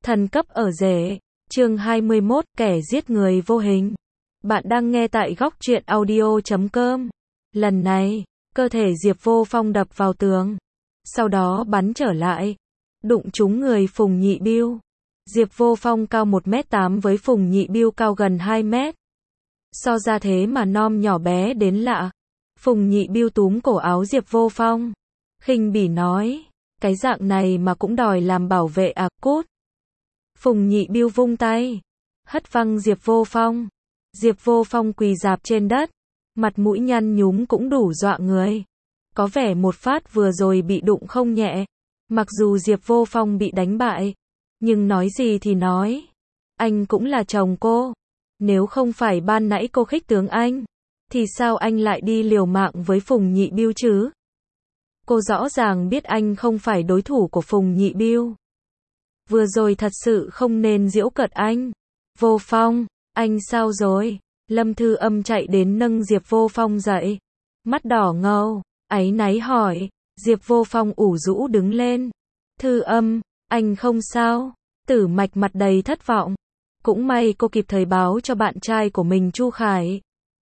Thần cấp ở rể. Chương 21, kẻ giết người vô hình. Bạn đang nghe tại góc truyện audio.com. Lần này, cơ thể Diệp Vô Phong đập vào tường, sau đó bắn trở lại, đụng trúng người Phùng Nhị Biêu. Diệp Vô Phong cao 1m8 với Phùng Nhị Biêu cao gần 2m. So ra thế mà non nhỏ bé đến lạ. Phùng Nhị Biêu túm cổ áo Diệp Vô Phong, khinh bỉ nói, cái dạng này mà cũng đòi làm bảo vệ à, cút. Phùng Nhị Biêu vung tay, hất văng Diệp Vô Phong. Diệp Vô Phong quỳ rạp trên đất, mặt mũi nhăn nhúm cũng đủ dọa người. Có vẻ một phát vừa rồi bị đụng không nhẹ. Mặc dù Diệp Vô Phong bị đánh bại, nhưng nói gì thì nói, anh cũng là chồng cô. Nếu không phải ban nãy cô khích tướng anh, thì sao anh lại đi liều mạng với Phùng Nhị Biêu chứ? Cô rõ ràng biết anh không phải đối thủ của Phùng Nhị Biêu. Vừa rồi thật sự không nên giễu cợt anh. Vô Phong, anh sao rồi? Lâm Thư Âm chạy đến nâng Diệp Vô Phong dậy, mắt đỏ ngầu, áy náy hỏi. Diệp Vô Phong ủ rũ đứng lên. Thư Âm, anh không sao. Tử Mạch mặt đầy thất vọng. Cũng may cô kịp thời báo cho bạn trai của mình Chu Khải.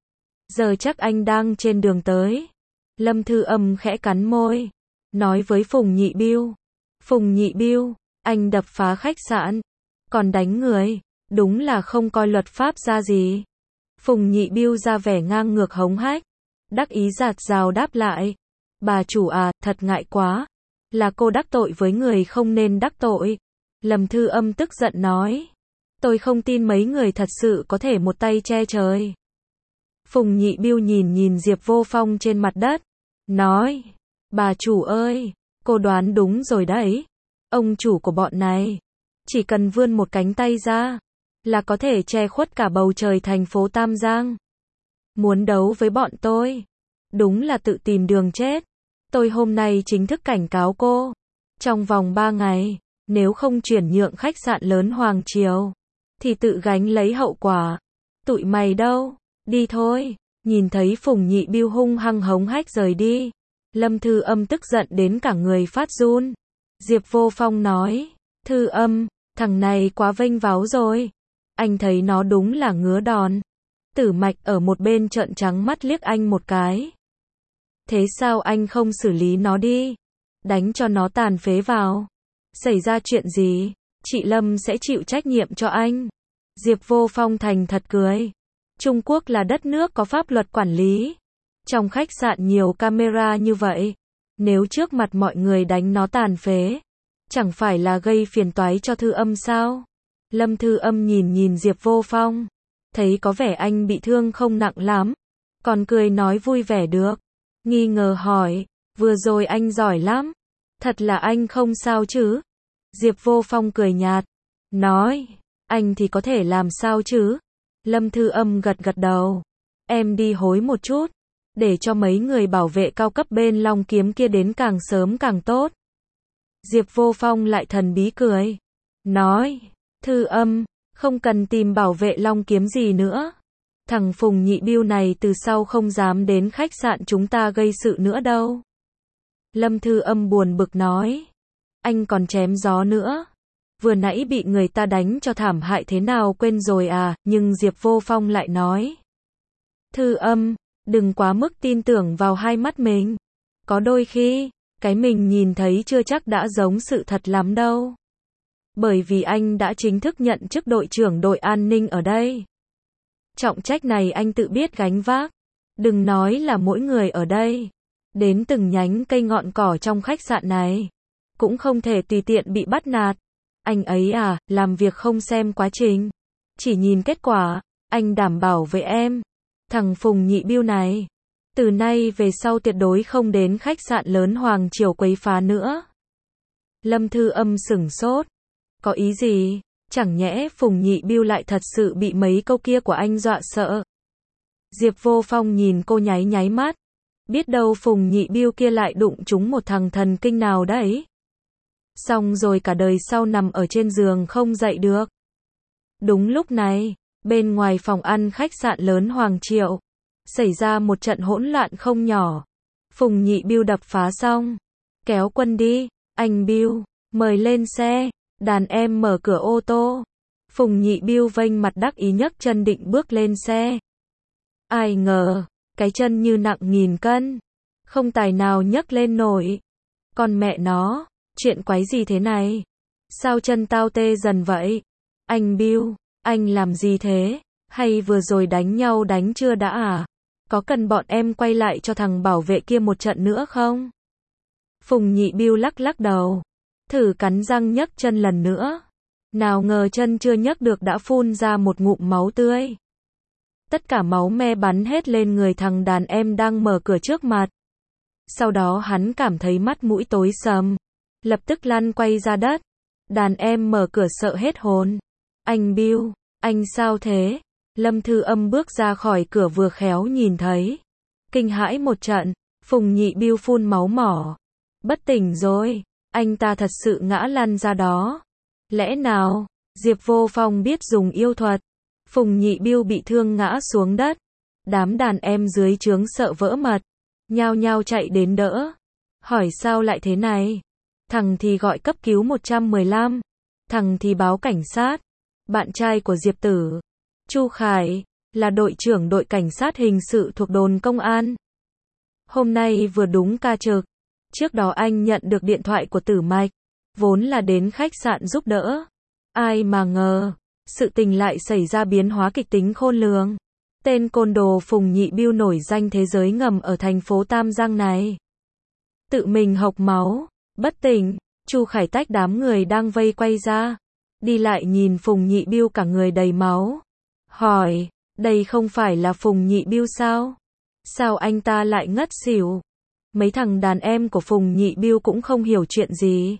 Giờ chắc anh đang trên đường tới. Lâm Thư Âm khẽ cắn môi, nói với Phùng Nhị Biêu. Phùng Nhị Biêu, anh đập phá khách sạn, còn đánh người, đúng là không coi luật pháp ra gì. Phùng Nhị Biêu ra vẻ ngang ngược hống hách, đắc ý giạt rào đáp lại. Bà chủ à, thật ngại quá. Là cô đắc tội với người không nên đắc tội. Lâm Thư Âm tức giận nói. Tôi không tin mấy người thật sự có thể một tay che trời. Phùng Nhị Biêu nhìn Diệp Vô Phong trên mặt đất, nói. Bà chủ ơi, cô đoán đúng rồi đấy. Ông chủ của bọn này, chỉ cần vươn một cánh tay ra, là có thể che khuất cả bầu trời thành phố Tam Giang. Muốn đấu với bọn tôi, đúng là tự tìm đường chết. Tôi hôm nay chính thức cảnh cáo cô. Trong vòng 3 ngày, nếu không chuyển nhượng khách sạn lớn Hoàng Triều, thì tự gánh lấy hậu quả. Tụi mày đâu? Đi thôi. Nhìn thấy Phùng Nhị Biêu hung hăng hống hách rời đi, Lâm Thư Âm tức giận đến cả người phát run. Diệp Vô Phong nói. Thư Âm, thằng này quá vênh váo rồi. Anh thấy nó đúng là ngứa đòn. Tử Mạch ở một bên trợn trắng mắt liếc anh một cái. Thế sao anh không xử lý nó đi? Đánh cho nó tàn phế vào. Xảy ra chuyện gì, chị Lâm sẽ chịu trách nhiệm cho anh. Diệp Vô Phong thành thật cười. Trung Quốc là đất nước có pháp luật quản lý. Trong khách sạn nhiều camera như vậy. Nếu trước mặt mọi người đánh nó tàn phế, chẳng phải là gây phiền toái cho Thư Âm sao? Lâm Thư Âm nhìn Diệp Vô Phong, thấy có vẻ anh bị thương không nặng lắm, còn cười nói vui vẻ được. Nghi ngờ hỏi, vừa rồi anh giỏi lắm, thật là anh không sao chứ? Diệp Vô Phong cười nhạt, nói, anh thì có thể làm sao chứ? Lâm Thư Âm gật đầu, em đi hối một chút, để cho mấy người bảo vệ cao cấp bên Long Kiếm kia đến càng sớm càng tốt. Diệp Vô Phong lại thần bí cười, nói, Thư Âm, không cần tìm bảo vệ Long Kiếm gì nữa. Thằng Phùng Nhị Biêu này từ sau không dám đến khách sạn chúng ta gây sự nữa đâu. Lâm Thư Âm buồn bực nói, anh còn chém gió nữa. Vừa nãy bị người ta đánh cho thảm hại thế nào quên rồi à, nhưng Diệp Vô Phong lại nói. Thư Âm, đừng quá mức tin tưởng vào hai mắt mình. Có đôi khi, cái mình nhìn thấy chưa chắc đã giống sự thật lắm đâu. Bởi vì anh đã chính thức nhận chức đội trưởng đội an ninh ở đây. Trọng trách này anh tự biết gánh vác. Đừng nói là mỗi người ở đây, đến từng nhánh cây ngọn cỏ trong khách sạn này, cũng không thể tùy tiện bị bắt nạt. Anh ấy à, làm việc không xem quá trình, chỉ nhìn kết quả. Anh đảm bảo với em, thằng Phùng Nhị Biêu này, từ nay về sau tuyệt đối không đến khách sạn lớn Hoàng Triều quấy phá nữa. Lâm Thư Âm sửng sốt. Có ý gì? Chẳng nhẽ Phùng Nhị Biêu lại thật sự bị mấy câu kia của anh dọa sợ? Diệp Vô Phong nhìn cô nháy mắt. Biết đâu Phùng Nhị Biêu kia lại đụng trúng một thằng thần kinh nào đấy. Xong rồi cả đời sau nằm ở trên giường không dậy được. Đúng lúc này, bên ngoài phòng ăn khách sạn lớn Hoàng Triều, xảy ra một trận hỗn loạn không nhỏ. Phùng Nhị Biêu đập phá xong, kéo quân đi. Anh Biêu, mời lên xe. Đàn em mở cửa ô tô. Phùng Nhị Bưu vênh mặt đắc ý nhấc chân định bước lên xe. Ai ngờ, cái chân như nặng 1000 cân. Không tài nào nhấc lên nổi. Con mẹ nó, chuyện quái gì thế này? Sao chân tao tê dần vậy? Anh Bưu, anh làm gì thế? Hay vừa rồi đánh nhau đánh chưa đã à? Có cần bọn em quay lại cho thằng bảo vệ kia một trận nữa không? Phùng Nhị Bưu lắc lắc đầu. Thử cắn răng nhấc chân lần nữa. Nào ngờ chân chưa nhấc được đã phun ra một ngụm máu tươi. Tất cả máu me bắn hết lên người thằng đàn em đang mở cửa trước mặt. Sau đó hắn cảm thấy mắt mũi tối sầm. Lập tức lăn quay ra đất. Đàn em mở cửa sợ hết hồn. Anh Bưu, anh sao thế? Lâm Thư Âm bước ra khỏi cửa vừa khéo nhìn thấy. Kinh hãi một trận, Phùng Nhị Bưu phun máu mỏ. Bất tỉnh rồi, anh ta thật sự ngã lăn ra đó. Lẽ nào, Diệp Vô Phong biết dùng yêu thuật? Phùng Nhị Bưu bị thương ngã xuống đất. Đám đàn em dưới trướng sợ vỡ mật. Nhao nhao chạy đến đỡ. Hỏi sao lại thế này? Thằng thì gọi cấp cứu 115. Thằng thì báo cảnh sát. Bạn trai của Diệp Tử, Chu Khải, là đội trưởng đội cảnh sát hình sự thuộc đồn công an. Hôm nay vừa đúng ca trực. Trước đó anh nhận được điện thoại của Tử Mạch. Vốn là đến khách sạn giúp đỡ. Ai mà ngờ, sự tình lại xảy ra biến hóa kịch tính khôn lường. Tên côn đồ Phùng Nhị Bưu nổi danh thế giới ngầm ở thành phố Tam Giang này. Tự mình hộc máu, bất tỉnh, Chu Khải tách đám người đang vây quay ra. Đi lại nhìn Phùng Nhị Bưu cả người đầy máu. Hỏi, đây không phải là Phùng Nhị Bưu sao? Sao anh ta lại ngất xỉu? Mấy thằng đàn em của Phùng Nhị Bưu cũng không hiểu chuyện gì.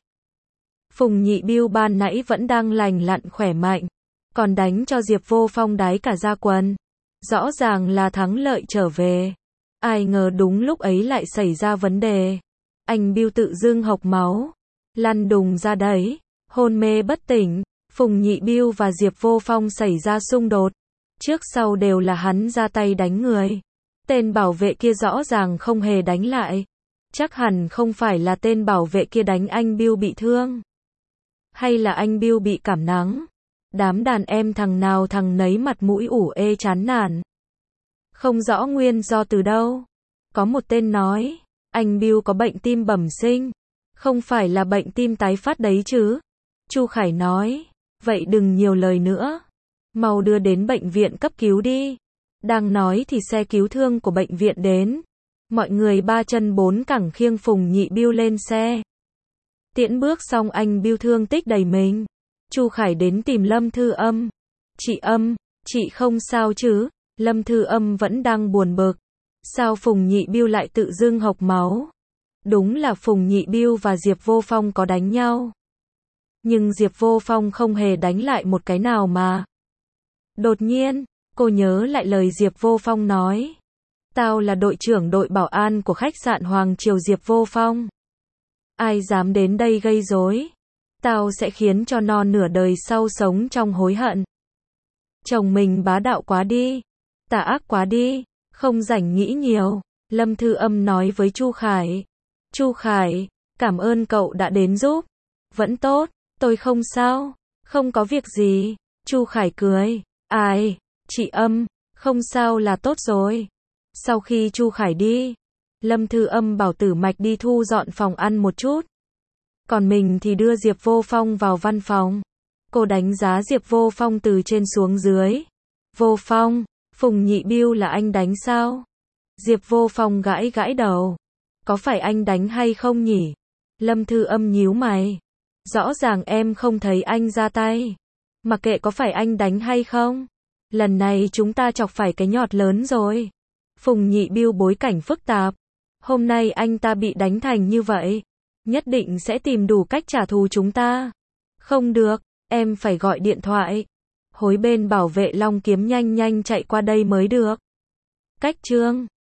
Phùng Nhị Bưu ban nãy vẫn đang lành lặn khỏe mạnh. Còn đánh cho Diệp Vô Phong đái cả da quần. Rõ ràng là thắng lợi trở về. Ai ngờ đúng lúc ấy lại xảy ra vấn đề. Anh Bưu tự dưng hộc máu. Lăn đùng ra đấy. Hôn mê bất tỉnh. Phùng Nhị Bưu và Diệp Vô Phong xảy ra xung đột. Trước sau đều là hắn ra tay đánh người. Tên bảo vệ kia rõ ràng không hề đánh lại. Chắc hẳn không phải là tên bảo vệ kia đánh anh Bưu bị thương. Hay là anh Bưu bị cảm nắng. Đám đàn em thằng nào thằng nấy mặt mũi ủ ê chán nản. Không rõ nguyên do từ đâu. Có một tên nói, anh Bưu có bệnh tim bẩm sinh. Không phải là bệnh tim tái phát đấy chứ. Chu Khải nói, vậy đừng nhiều lời nữa. Mau đưa đến bệnh viện cấp cứu đi. Đang nói thì xe cứu thương của bệnh viện đến. Mọi người ba chân bốn cẳng khiêng Phùng Nhị Bưu lên xe. Tiễn bước xong anh Bưu thương tích đầy mình. Chu Khải đến tìm Lâm Thư Âm. Chị Âm, chị không sao chứ? Lâm Thư Âm vẫn đang buồn bực. Sao Phùng Nhị Bưu lại tự dưng hộc máu? Đúng là Phùng Nhị Bưu và Diệp Vô Phong có đánh nhau. Nhưng Diệp Vô Phong không hề đánh lại một cái nào mà. Đột nhiên, cô nhớ lại lời Diệp Vô Phong nói. Tao là đội trưởng đội bảo an của khách sạn Hoàng Triều Diệp Vô Phong. Ai dám đến đây gây rối, tao sẽ khiến cho nó nửa đời sau sống trong hối hận. Chồng mình bá đạo quá đi, tà ác quá đi, không rảnh nghĩ nhiều. Lâm Thư Âm nói với Chu Khải. Chu Khải, cảm ơn cậu đã đến giúp. Vẫn tốt, tôi không sao, không có việc gì. Chu Khải cười. Ai, chị Âm, không sao là tốt rồi. Sau khi Chu Khải đi, Lâm Thư Âm bảo Tử Mạch đi thu dọn phòng ăn một chút. Còn mình thì đưa Diệp Vô Phong vào văn phòng. Cô đánh giá Diệp Vô Phong từ trên xuống dưới. Vô Phong, Phùng Nhị Bưu là anh đánh sao? Diệp Vô Phong gãi gãi đầu. Có phải anh đánh hay không nhỉ? Lâm Thư Âm nhíu mày. Rõ ràng em không thấy anh ra tay. Mặc kệ có phải anh đánh hay không. Lần này chúng ta chọc phải cái nhọt lớn rồi. Phùng Nhị Bưu bối cảnh phức tạp. Hôm nay anh ta bị đánh thành như vậy. Nhất định sẽ tìm đủ cách trả thù chúng ta. Không được, em phải gọi điện thoại. Hối bên bảo vệ Long Kiếm nhanh nhanh chạy qua đây mới được. Cách chương